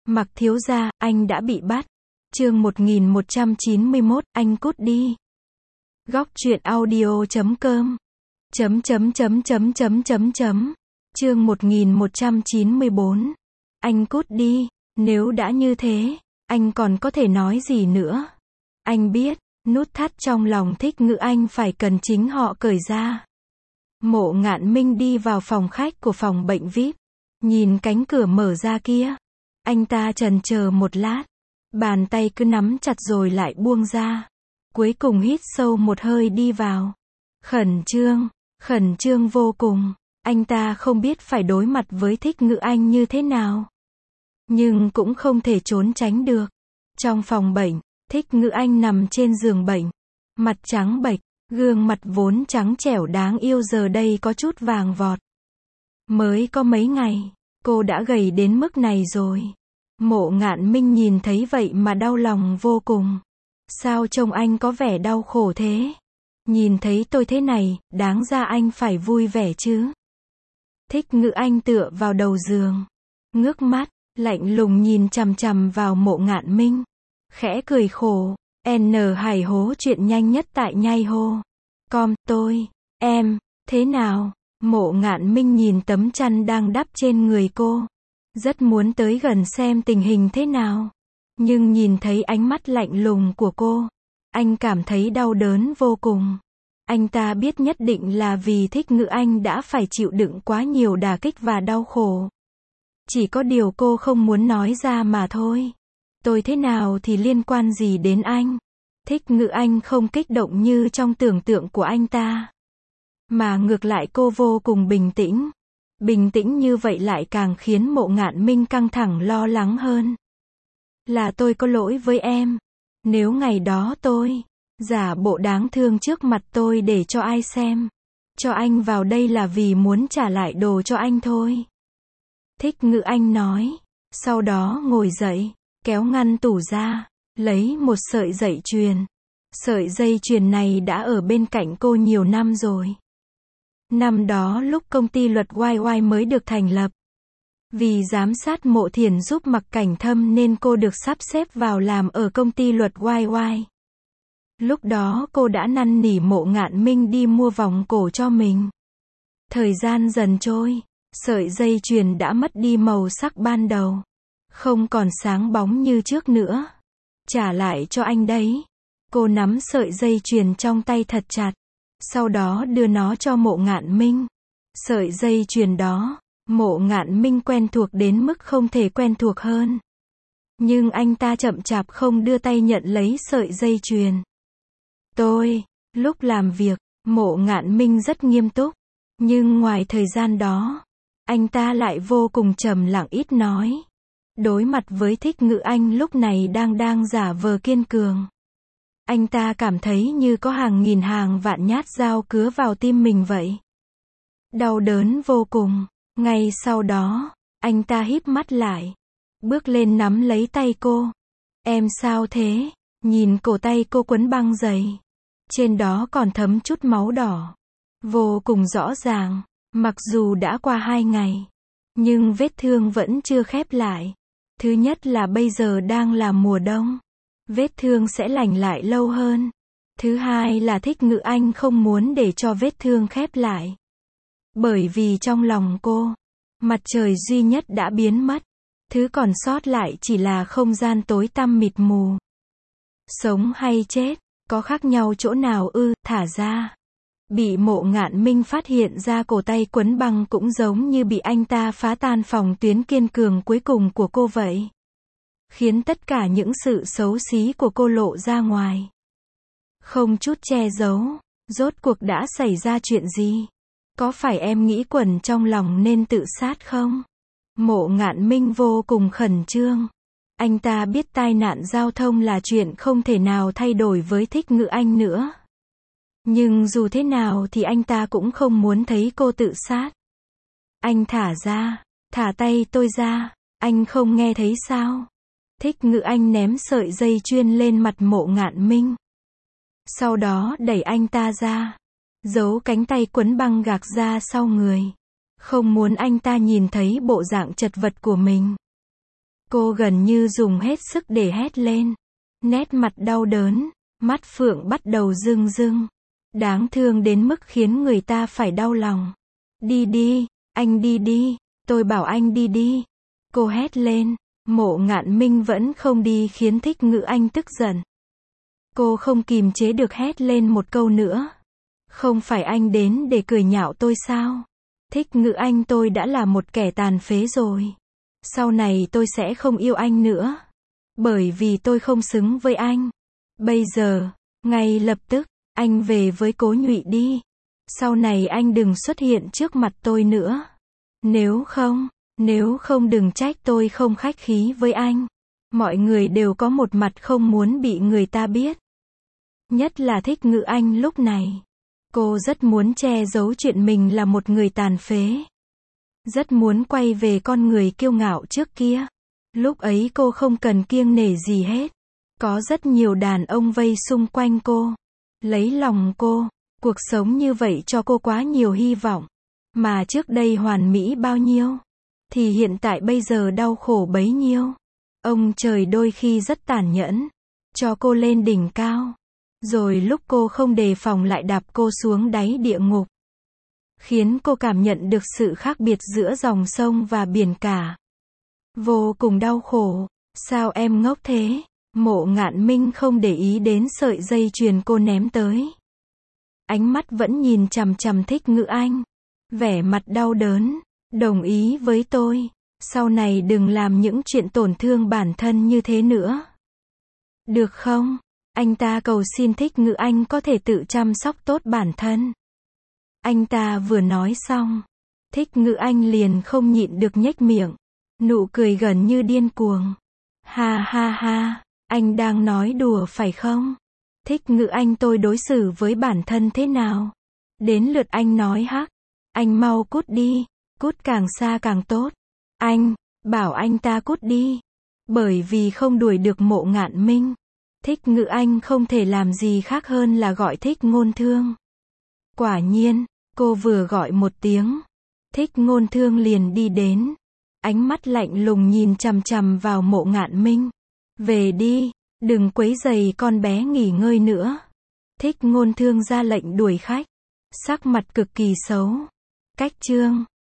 Mặc thiếu gia, anh đã bị bắt. Chương 1191, anh cút đi. Góc truyện audio.com. Chương 1194. Anh cút đi. Nếu đã như thế, anh còn có thể nói gì nữa? Anh biết, nút thắt trong lòng Thích Ngữ Anh phải cần chính họ cởi ra. Mộ Ngạn Minh đi vào phòng khách của phòng bệnh VIP. Nhìn cánh cửa mở ra kia. Anh ta chần chờ một lát. Bàn tay cứ nắm chặt rồi lại buông ra. Cuối cùng hít sâu một hơi đi vào. Khẩn trương vô cùng. Anh ta không biết phải đối mặt với Thích Ngữ Anh như thế nào. Nhưng cũng không thể trốn tránh được. Trong phòng bệnh, Thích Ngữ Anh nằm trên giường bệnh. Mặt trắng bệch, gương mặt vốn trắng trẻo đáng yêu giờ đây có chút vàng vọt. Mới có mấy ngày, cô đã gầy đến mức này rồi. Mộ Ngạn Minh nhìn thấy vậy mà đau lòng vô cùng. Sao trông anh có vẻ đau khổ thế? Nhìn thấy tôi thế này, đáng ra anh phải vui vẻ chứ. Thích Ngữ Anh tựa vào đầu giường. Ngước mắt, lạnh lùng nhìn chằm chằm vào Mộ Ngạn Minh. Khẽ cười khổ. Hải hố chuyện nhanh nhất tại nhai hô. Tôi, em, thế nào? Mộ Ngạn Minh nhìn tấm chăn đang đắp trên người cô. Rất muốn tới gần xem tình hình thế nào. Nhưng nhìn thấy ánh mắt lạnh lùng của cô, anh cảm thấy đau đớn vô cùng. Anh ta biết nhất định là vì Thích Ngữ Anh đã phải chịu đựng quá nhiều đả kích và đau khổ. Chỉ có điều cô không muốn nói ra mà thôi. Tôi thế nào thì liên quan gì đến anh? Thích Ngữ Anh không kích động như trong tưởng tượng của anh ta. Mà ngược lại cô vô cùng bình tĩnh. Bình tĩnh như vậy lại càng khiến Mộ Ngạn Minh căng thẳng lo lắng hơn. Là tôi có lỗi với em. Nếu ngày đó tôi giả bộ đáng thương trước mặt tôi để cho ai xem. Cho anh vào đây là vì muốn trả lại đồ cho anh thôi. Thích Ngữ Anh nói. Sau đó ngồi dậy, kéo ngăn tủ ra, lấy một sợi dây chuyền. Sợi dây chuyền này đã ở bên cạnh cô nhiều năm rồi. Năm đó lúc công ty luật YY mới được thành lập. Vì giám sát Mộ Thiển giúp Mặc Cảnh Thâm nên cô được sắp xếp vào làm ở công ty luật YY. Lúc đó cô đã năn nỉ Mộ Ngạn Minh đi mua vòng cổ cho mình. Thời gian dần trôi, sợi dây chuyền đã mất đi màu sắc ban đầu. Không còn sáng bóng như trước nữa. Trả lại cho anh đấy. Cô nắm sợi dây chuyền trong tay thật chặt. Sau đó đưa nó cho Mộ Ngạn Minh. Sợi dây chuyền đó, Mộ Ngạn Minh quen thuộc đến mức không thể quen thuộc hơn. Nhưng anh ta chậm chạp không đưa tay nhận lấy sợi dây chuyền. Lúc làm việc, Mộ Ngạn Minh rất nghiêm túc. Nhưng ngoài thời gian đó, anh ta lại vô cùng trầm lặng ít nói. Đối mặt với Thích Ngữ Anh lúc này đang giả vờ kiên cường. Anh ta cảm thấy như có hàng nghìn hàng vạn nhát dao cứa vào tim mình vậy. Đau đớn vô cùng. Ngay sau đó, anh ta híp mắt lại. Bước lên nắm lấy tay cô. Em sao thế? Nhìn cổ tay cô quấn băng dày. Trên đó còn thấm chút máu đỏ. Vô cùng rõ ràng. Mặc dù đã qua 2 ngày. Nhưng vết thương vẫn chưa khép lại. Thứ nhất là bây giờ đang là mùa đông. Vết thương sẽ lành lại lâu hơn. Thứ hai là Thích Ngữ Anh không muốn để cho vết thương khép lại. Bởi vì trong lòng cô, mặt trời duy nhất đã biến mất. Thứ còn sót lại chỉ là không gian tối tăm mịt mù. Sống hay chết, có khác nhau chỗ nào ư? Thả ra. Bị Mộ Ngạn Minh phát hiện ra cổ tay quấn băng cũng giống như bị anh ta phá tan phòng tuyến kiên cường cuối cùng của cô vậy. Khiến tất cả những sự xấu xí của cô lộ ra ngoài. Không chút che giấu. Rốt cuộc đã xảy ra chuyện gì? Có phải em nghĩ quẩn trong lòng nên tự sát không? Mộ Ngạn Minh vô cùng khẩn trương. Anh ta biết tai nạn giao thông là chuyện không thể nào thay đổi với Thích Ngữ Anh nữa. Nhưng dù thế nào thì anh ta cũng không muốn thấy cô tự sát. Anh thả tay tôi ra. Anh không nghe thấy sao? Thích Ngữ Anh ném sợi dây chuyền lên mặt Mộ Ngạn Minh. Sau đó đẩy anh ta ra. Giấu cánh tay quấn băng gạc ra sau người. Không muốn anh ta nhìn thấy bộ dạng chật vật của mình. Cô gần như dùng hết sức để hét lên. Nét mặt đau đớn, mắt phượng bắt đầu rưng rưng. Đáng thương đến mức khiến người ta phải đau lòng. Đi đi, anh đi đi, tôi bảo anh đi đi. Cô hét lên. Mộ Ngạn Minh vẫn không đi khiến Thích Ngữ Anh tức giận. Cô không kìm chế được hét lên một câu nữa. Không phải anh đến để cười nhạo tôi sao? Thích Ngữ Anh, tôi đã là một kẻ tàn phế rồi. Sau này tôi sẽ không yêu anh nữa. Bởi vì tôi không xứng với anh. Bây giờ, ngay lập tức, anh về với Cố Nhụy đi. Sau này anh đừng xuất hiện trước mặt tôi nữa. Nếu không đừng trách tôi không khách khí với anh. Mọi người đều có một mặt không muốn bị người ta biết. Nhất là Thích Ngữ Anh lúc này. Cô rất muốn che giấu chuyện mình là một người tàn phế. Rất muốn quay về con người kiêu ngạo trước kia. Lúc ấy cô không cần kiêng nể gì hết. Có rất nhiều đàn ông vây xung quanh cô. Lấy lòng cô. Cuộc sống như vậy cho cô quá nhiều hy vọng. Mà trước đây hoàn mỹ bao nhiêu. Thì hiện tại bây giờ đau khổ bấy nhiêu. Ông trời đôi khi rất tàn nhẫn. Cho cô lên đỉnh cao. Rồi lúc cô không đề phòng lại đạp cô xuống đáy địa ngục. Khiến cô cảm nhận được sự khác biệt giữa dòng sông và biển cả. Vô cùng đau khổ. Sao em ngốc thế? Mộ Ngạn Minh không để ý đến sợi dây chuyền cô ném tới. Ánh mắt vẫn nhìn chằm chằm Thích Ngữ Anh. Vẻ mặt đau đớn. Đồng ý với tôi. Sau này đừng làm những chuyện tổn thương bản thân như thế nữa. Được không? Anh ta cầu xin Thích Ngữ Anh có thể tự chăm sóc tốt bản thân. Anh ta vừa nói xong. Thích Ngữ Anh liền không nhịn được nhếch miệng. Nụ cười gần như điên cuồng. Ha ha ha, anh đang nói đùa phải không? Thích Ngữ Anh, tôi đối xử với bản thân thế nào? Đến lượt anh nói hắc. Anh mau cút đi. Cút càng xa càng tốt. Anh, bảo anh ta cút đi. Bởi vì không đuổi được Mộ Ngạn Minh. Thích Ngữ Anh không thể làm gì khác hơn là gọi Thích Ngôn Thương. Quả nhiên, cô vừa gọi một tiếng. Thích Ngôn Thương liền đi đến. Ánh mắt lạnh lùng nhìn chằm chằm vào Mộ Ngạn Minh. Về đi, đừng quấy rầy con bé nghỉ ngơi nữa. Thích Ngôn Thương ra lệnh đuổi khách. Sắc mặt cực kỳ xấu. Cách chương